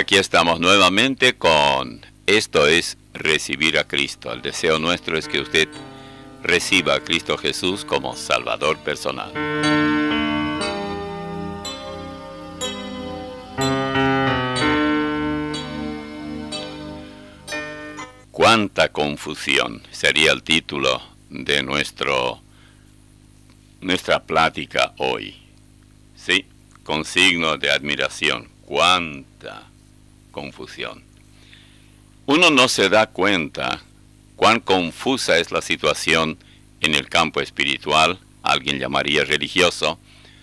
aquí estamos nuevamente con Esto es Recibir a Cristo. El deseo nuestro es que usted reciba a Cristo Jesús como Salvador personal. Cuánta confusión sería el título de nuestra plática hoy. Sí, con signo de admiración. Cuánta confusión. Uno no se da cuenta cuán confusa es la situación en el campo espiritual, alguien llamaría religioso,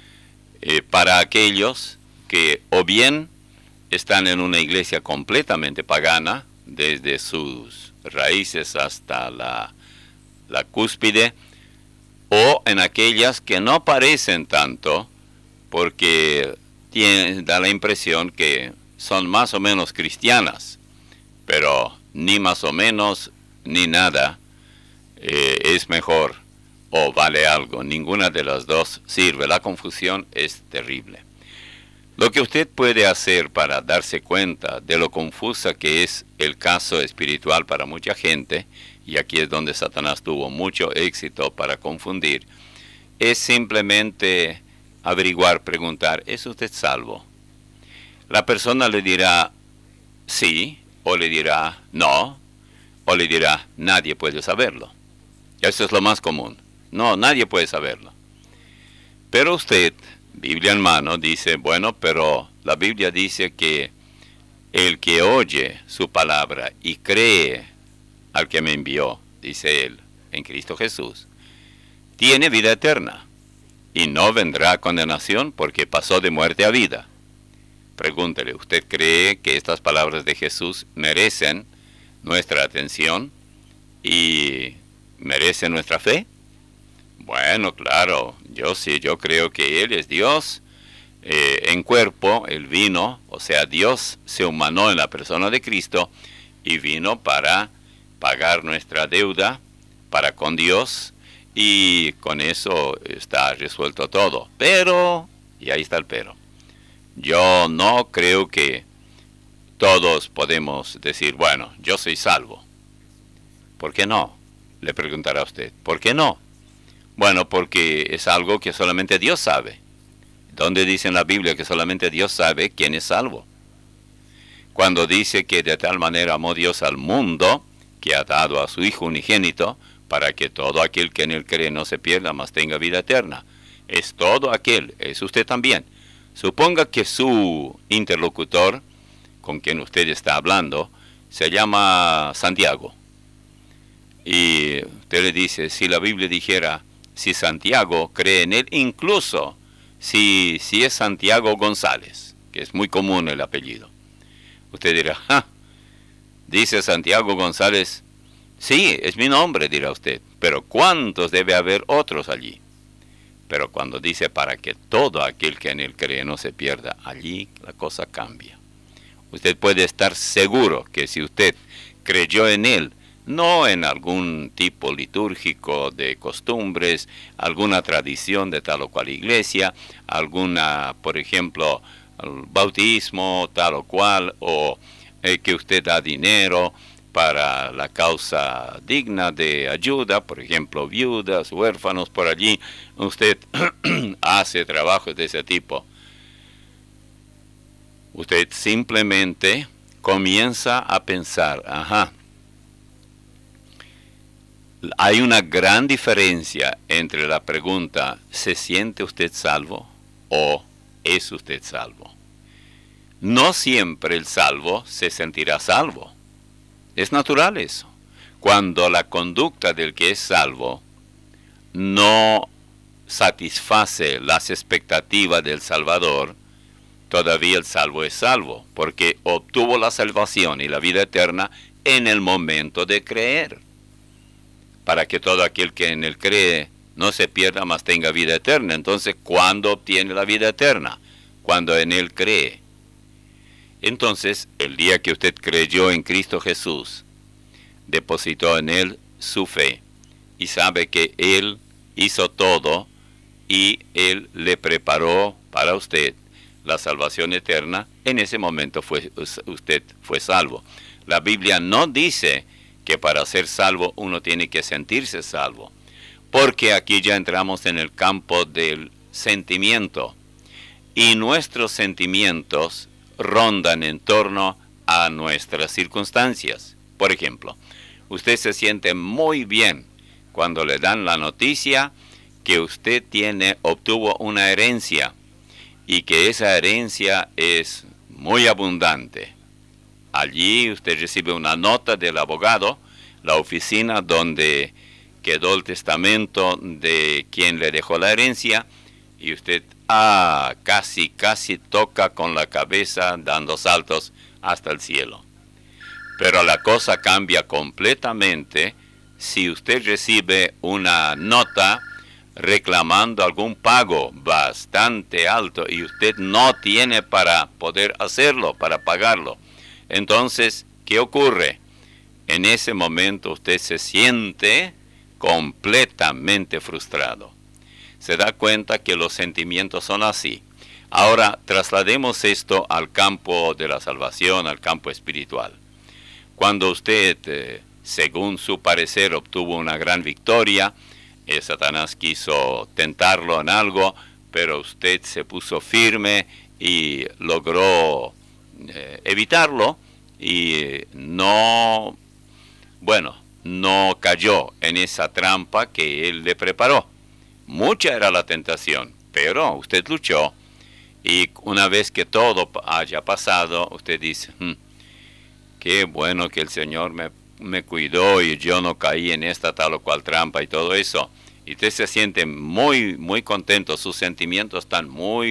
para aquellos que o bien están en una iglesia completamente pagana, desde sus raíces hasta la cúspide, o en aquellas que no parecen tanto, porque da la impresión que son más o menos cristianas, pero ni más o menos ni nada es mejor o vale algo. Ninguna de las dos sirve. La confusión es terrible. Lo que usted puede hacer para darse cuenta de lo confusa que es el caso espiritual para mucha gente, y aquí es donde Satanás tuvo mucho éxito para confundir, es simplemente averiguar, preguntar, ¿es usted salvo? La persona le dirá sí, o le dirá no, o le dirá nadie puede saberlo. Eso es lo más común. No, nadie puede saberlo. Pero usted, Biblia en mano, dice, bueno, pero la Biblia dice que el que oye su palabra y cree al que me envió, dice él, en Cristo Jesús, tiene vida eterna y no vendrá a condenación porque pasó de muerte a vida. Pregúntele, ¿usted cree que estas palabras de Jesús merecen nuestra atención y merecen nuestra fe? Bueno, claro, yo creo que Él es Dios en cuerpo. Él vino, o sea, Dios se humanó en la persona de Cristo y vino para pagar nuestra deuda para con Dios, y con eso está resuelto todo. Pero, y ahí está el pero, yo no creo que todos podemos decir, bueno, yo soy salvo. ¿Por qué no? Le preguntará usted, ¿por qué no? Bueno, porque es algo que solamente Dios sabe. ¿Dónde dice en la Biblia que solamente Dios sabe quién es salvo? Cuando dice que de tal manera amó Dios al mundo, que ha dado a su Hijo unigénito, para que todo aquel que en él cree no se pierda, mas tenga vida eterna. Es todo aquel, es usted también. Suponga que su interlocutor, con quien usted está hablando, se llama Santiago. Y usted le dice, si la Biblia dijera, si Santiago cree en él, incluso si es Santiago González, que es muy común el apellido, usted dirá, dice Santiago González, sí, es mi nombre, dirá usted, pero ¿cuántos debe haber otros allí? Pero cuando dice para que todo aquel que en él cree no se pierda, allí la cosa cambia. Usted puede estar seguro que si usted creyó en él, no en algún tipo litúrgico de costumbres, alguna tradición de tal o cual iglesia, alguna, por ejemplo, bautismo tal o cual, o que usted da dinero para la causa digna de ayuda, por ejemplo, viudas, huérfanos, por allí, usted hace trabajos de ese tipo. Usted simplemente comienza a pensar, hay una gran diferencia entre la pregunta, ¿se siente usted salvo? O ¿es usted salvo? No siempre el salvo se sentirá salvo. Es natural eso. Cuando la conducta del que es salvo no satisface las expectativas del Salvador, todavía el salvo es salvo, porque obtuvo la salvación y la vida eterna en el momento de creer. Para que todo aquel que en él cree no se pierda, mas tenga vida eterna. Entonces, ¿cuándo obtiene la vida eterna? Cuando en él cree. Entonces, el día que usted creyó en Cristo Jesús, depositó en él su fe y sabe que él hizo todo y él le preparó para usted la salvación eterna, en ese momento usted fue salvo. La Biblia no dice que para ser salvo uno tiene que sentirse salvo, porque aquí ya entramos en el campo del sentimiento, y nuestros sentimientos rondan en torno a nuestras circunstancias. Por ejemplo, usted se siente muy bien cuando le dan la noticia que usted obtuvo una herencia y que esa herencia es muy abundante. Allí usted recibe una nota del abogado, la oficina donde quedó el testamento de quien le dejó la herencia, y usted casi toca con la cabeza dando saltos hasta el cielo. Pero la cosa cambia completamente si usted recibe una nota reclamando algún pago bastante alto y usted no tiene para poder hacerlo, para pagarlo. Entonces, ¿qué ocurre? En ese momento usted se siente completamente frustrado. Se da cuenta que los sentimientos son así. Ahora, traslademos esto al campo de la salvación, al campo espiritual. Cuando usted, según su parecer, obtuvo una gran victoria, Satanás quiso tentarlo en algo, pero usted se puso firme y logró evitarlo y no cayó en esa trampa que él le preparó. Mucha era la tentación, pero usted luchó, y una vez que todo haya pasado, usted dice, qué bueno que el Señor me cuidó y yo no caí en esta tal o cual trampa y todo eso. Y usted se siente muy, muy contento, sus sentimientos están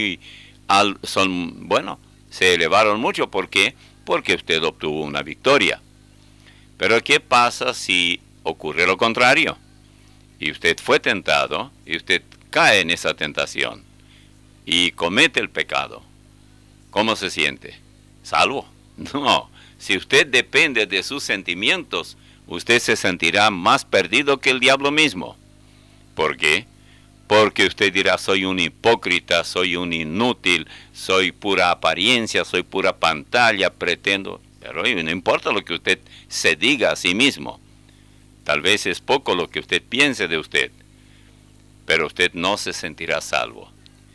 se elevaron mucho. ¿Por qué? Porque usted obtuvo una victoria. Pero ¿qué pasa si ocurre lo contrario? Y usted fue tentado, y usted cae en esa tentación, y comete el pecado. ¿Cómo se siente? ¿Salvo? No. Si usted depende de sus sentimientos, usted se sentirá más perdido que el diablo mismo. ¿Por qué? Porque usted dirá, soy un hipócrita, soy un inútil, soy pura apariencia, soy pura pantalla, pretendo. Pero no importa lo que usted se diga a sí mismo. Tal vez es poco lo que usted piense de usted, pero usted no se sentirá salvo.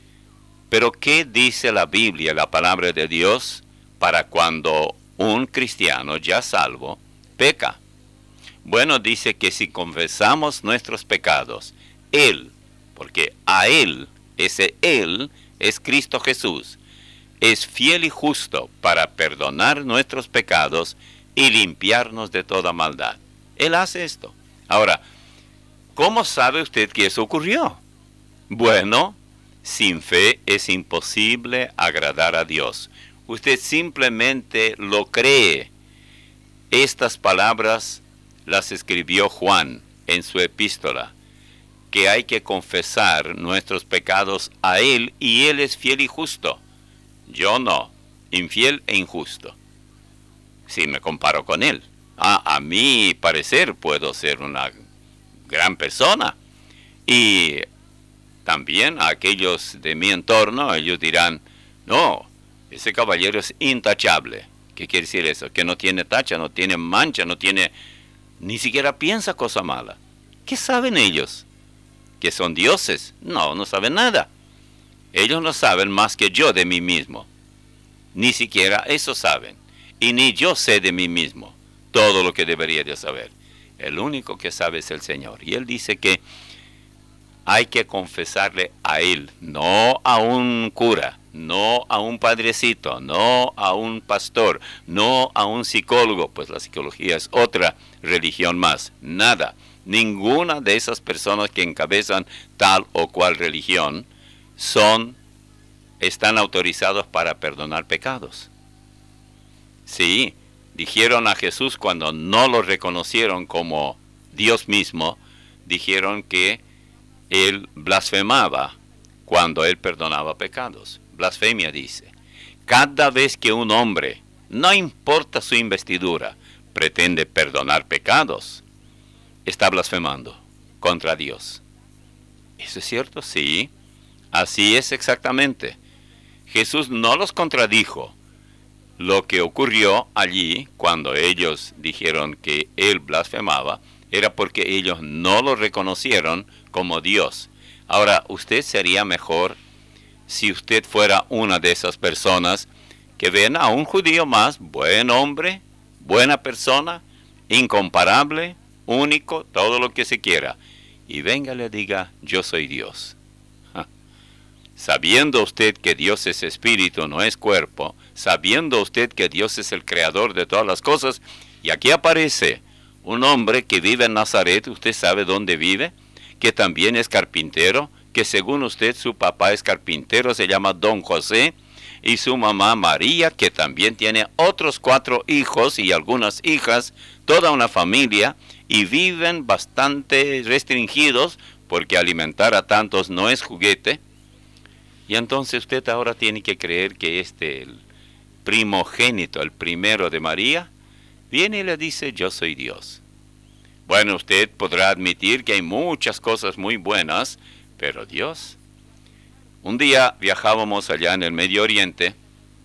Pero ¿qué dice la Biblia, la palabra de Dios, para cuando un cristiano ya salvo peca? Bueno, dice que si confesamos nuestros pecados, Él, porque a Él, ese Él es Cristo Jesús, es fiel y justo para perdonar nuestros pecados y limpiarnos de toda maldad. Él hace esto. Ahora, ¿cómo sabe usted que eso ocurrió? Bueno, sin fe es imposible agradar a Dios. Usted simplemente lo cree. Estas palabras las escribió Juan en su epístola, que hay que confesar nuestros pecados a Él, y Él es fiel y justo. Yo no, infiel e injusto, si me comparo con Él. A mi parecer puedo ser una gran persona, y también a aquellos de mi entorno, ellos dirán, no, ese caballero es intachable. ¿Qué quiere decir eso? Que no tiene tacha, no tiene mancha, ni siquiera piensa cosa mala. ¿Qué saben ellos? ¿Que son dioses? No saben nada. Ellos no saben más que yo de mí mismo. Ni siquiera eso saben. Y ni yo sé de mí mismo todo lo que debería de saber. El único que sabe es el Señor. Y Él dice que hay que confesarle a Él, no a un cura, no a un padrecito, no a un pastor, no a un psicólogo, pues la psicología es otra religión más. Nada. Ninguna de esas personas que encabezan tal o cual religión están autorizados para perdonar pecados. Sí, dijeron a Jesús cuando no lo reconocieron como Dios mismo, dijeron que Él blasfemaba cuando Él perdonaba pecados. Blasfemia dice. Cada vez que un hombre, no importa su investidura, pretende perdonar pecados, está blasfemando contra Dios. ¿Eso es cierto? Sí, así es exactamente. Jesús no los contradijo. Lo que ocurrió allí, cuando ellos dijeron que él blasfemaba, era porque ellos no lo reconocieron como Dios. Ahora, usted sería mejor si usted fuera una de esas personas que ven a un judío más, buen hombre, buena persona, incomparable, único, todo lo que se quiera, y venga y le diga, yo soy Dios. Sabiendo usted que Dios es espíritu, no es cuerpo, sabiendo usted que Dios es el creador de todas las cosas, y aquí aparece un hombre que vive en Nazaret, usted sabe dónde vive, que también es carpintero, que según usted su papá es carpintero, se llama Don José, y su mamá María, que también tiene otros 4 hijos y algunas hijas, toda una familia, y viven bastante restringidos, porque alimentar a tantos no es juguete. Y entonces usted ahora tiene que creer que el primogénito, el primero de María, viene y le dice, yo soy Dios. Bueno, usted podrá admitir que hay muchas cosas muy buenas, pero Dios. Un día viajábamos allá en el Medio Oriente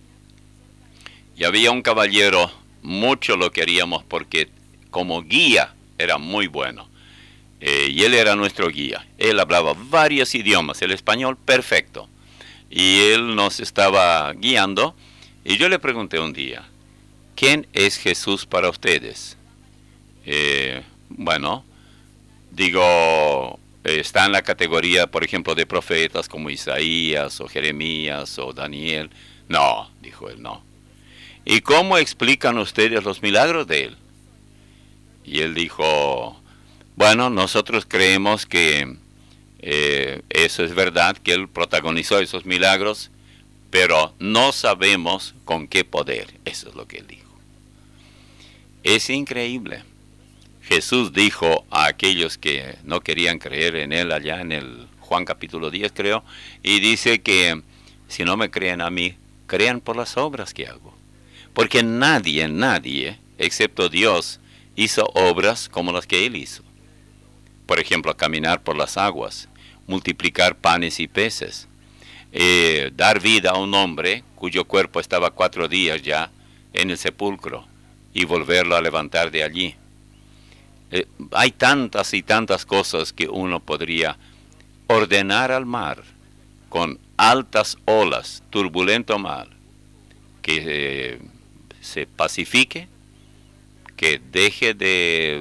y había un caballero, mucho lo queríamos porque como guía era muy bueno. Y él era nuestro guía. Él hablaba varios idiomas, el español perfecto. Y él nos estaba guiando y yo le pregunté un día, ¿quién es Jesús para ustedes? Bueno, digo, está en la categoría, por ejemplo, de profetas como Isaías o Jeremías o Daniel. No, dijo él, no. ¿Y cómo explican ustedes los milagros de él? Y él dijo, bueno, nosotros creemos que eso es verdad, que él protagonizó esos milagros, pero no sabemos con qué poder. Eso es lo que él dijo. Es increíble. Jesús dijo a aquellos que no querían creer en él allá en el Juan capítulo 10, creo, y dice que si no me creen a mí, crean por las obras que hago. Porque nadie, excepto Dios, hizo obras como las que él hizo. Por ejemplo, caminar por las aguas, multiplicar panes y peces, dar vida a un hombre cuyo cuerpo estaba 4 días ya en el sepulcro y volverlo a levantar de allí. Hay tantas y tantas cosas que uno podría ordenar al mar con altas olas, turbulento mar, que se pacifique, que deje de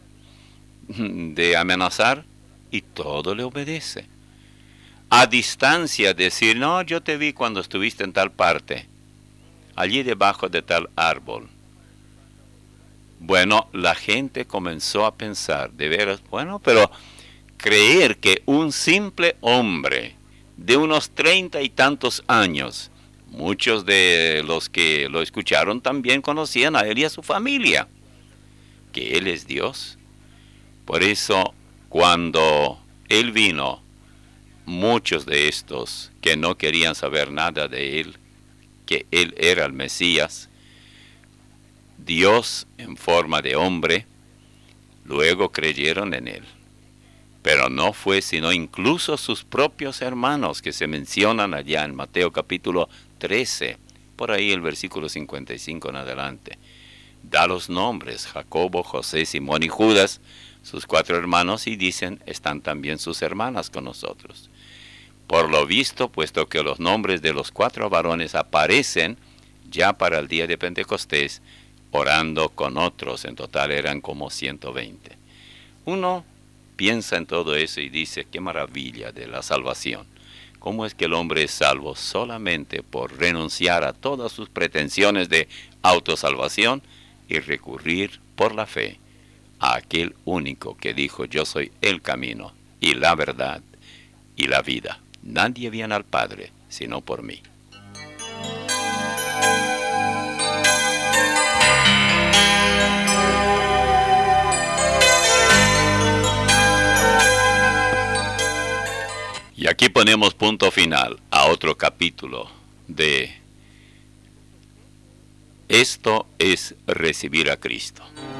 amenazar y todo le obedece. A distancia decir, no, yo te vi cuando estuviste en tal parte, allí debajo de tal árbol. Bueno, la gente comenzó a pensar, de veras, bueno, pero creer que un simple hombre de unos 30 y tantos años, muchos de los que lo escucharon también conocían a él y a su familia, que él es Dios. Por eso, cuando él vino, muchos de estos que no querían saber nada de él, que él era el Mesías, Dios en forma de hombre, luego creyeron en él. Pero no fue sino incluso sus propios hermanos que se mencionan allá en Mateo capítulo 13, por ahí el versículo 55 en adelante. Da los nombres, Jacobo, José, Simón y Judas, sus 4 hermanos, y dicen, están también sus hermanas con nosotros. Por lo visto, puesto que los nombres de los 4 varones aparecen ya para el día de Pentecostés, orando con otros, en total eran como 120. Uno piensa en todo eso y dice, qué maravilla de la salvación. ¿Cómo es que el hombre es salvo? Solamente por renunciar a todas sus pretensiones de autosalvación y recurrir por la fe a aquel único que dijo, yo soy el camino y la verdad y la vida. Nadie viene al Padre sino por mí. Y aquí ponemos punto final a otro capítulo de Esto es recibir a Cristo.